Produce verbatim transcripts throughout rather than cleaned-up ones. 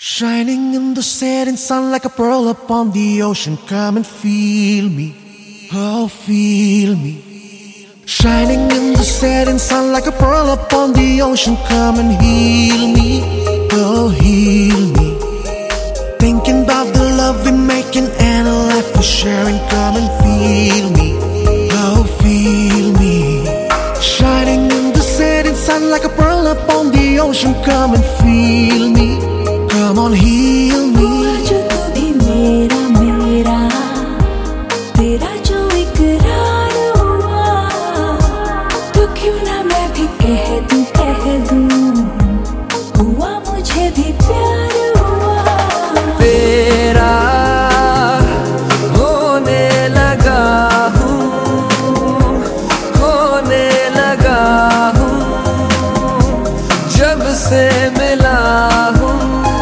Shining in the setting sun like a pearl upon the ocean. Come and feel me, oh feel me. Shining in the setting sun like a pearl upon the ocean. Come and heal me, oh heal me. Thinking about the love we're making and a life we're sharing. Come and feel me, oh feel me. Shining in the setting sun like a pearl upon the ocean. Come and feel me, come on heal me. हुआ जो तू भी मेरा मेरा, तेरा जो इकरार हुआ, तो क्यों ना मैं भी कह दूं कह दूं, हुआ मुझे भी प्यार हुआ। तेरा होने लगा हूँ, होने लगा हूँ, जब से मिला हूँ।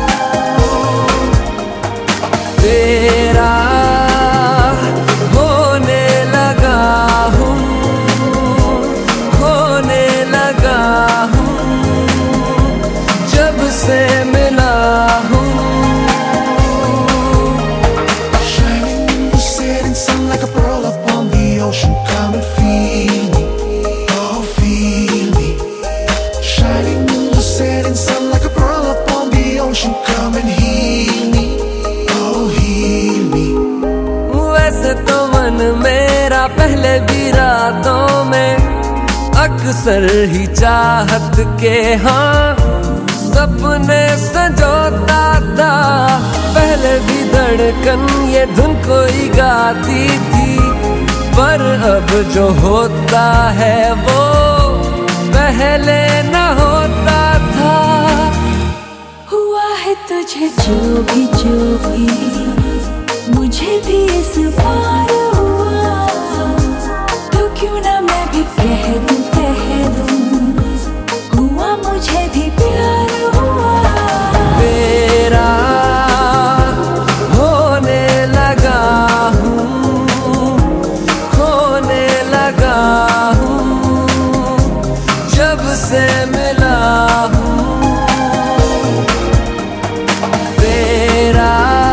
तेरा होने लगा हूँ, होने लगा हूँ, जब से मिला हूँ। Shining in the setting sun like a pearl upon the ocean. Come and feel me, oh feel me. Shining in the setting sun like a pearl upon the ocean. Come and heal me, oh heal me. वैसे तो मन मेरा पहले भी रातों में अक्सर ही चाहत के हाँ सपने संजोता था। पहले भी धड़कन ये धुन कोई गाती थी, पर अब जो होता है वो पहले न होता था। हुआ है तुझे जो भी जो भी, मुझे भी इस बार हुआ, तो क्यों ना मैं भी कह दूं कह दूं, हुआ मुझे भी प्यार हुआ। तेरा होने लगा हूँ, होने लगा हूँ, जब से मिला हूँ। तेरा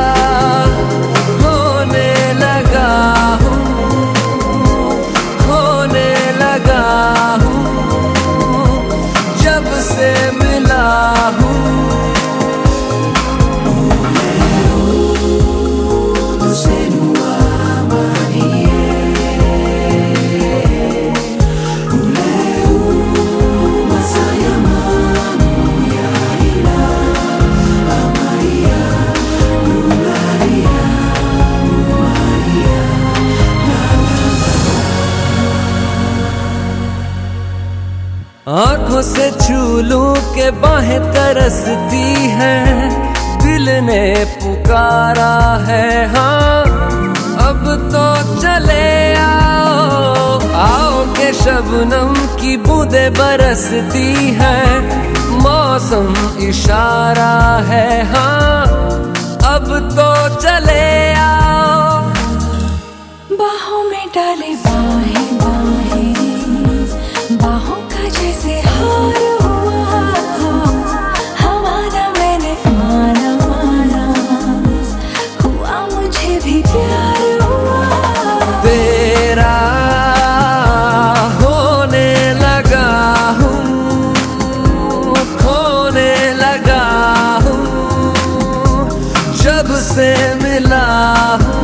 होने लगा हूँ, होने लगा हूँ, जब से मिला हूँ। आंखों से छू लूं के बाहें तरसती हैं, दिल ने पुकारा है हाँ अब तो चले आओ। आओ के शबनम की बूंदें बरसती हैं, मौसम इशारा है हाँ अब तो चले आओ। बाहों में डाले बाहें बाहें, बाहों का जैसे हार हुआ, हमारा मैंने माना माना, हुआ मुझे भी प्यार हुआ। तेरा होने लगा हूँ, खोने लगा हूँ, जब से मिला हूँ।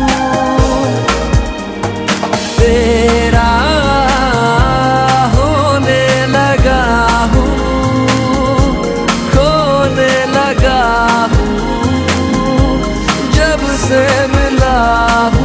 तेरा होने लगा हूँ, खोने लगा हूँ, जब से मिला हूँ।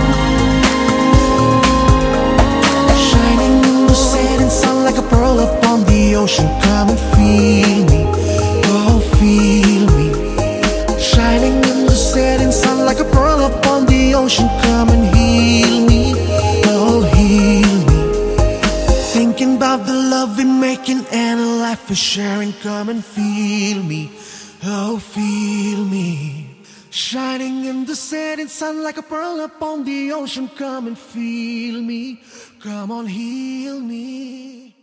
Shining in the setting sun like a pearl upon the ocean. Come and feel me, oh feel me. Shining in the setting sun like a pearl upon the ocean. Come and heal me, oh heal me. Thinking about the love we're making and a life we're sharing. Come and feel me, oh feel me. Shining in the setting sun like a pearl upon the ocean. Come and feel me, come on heal me.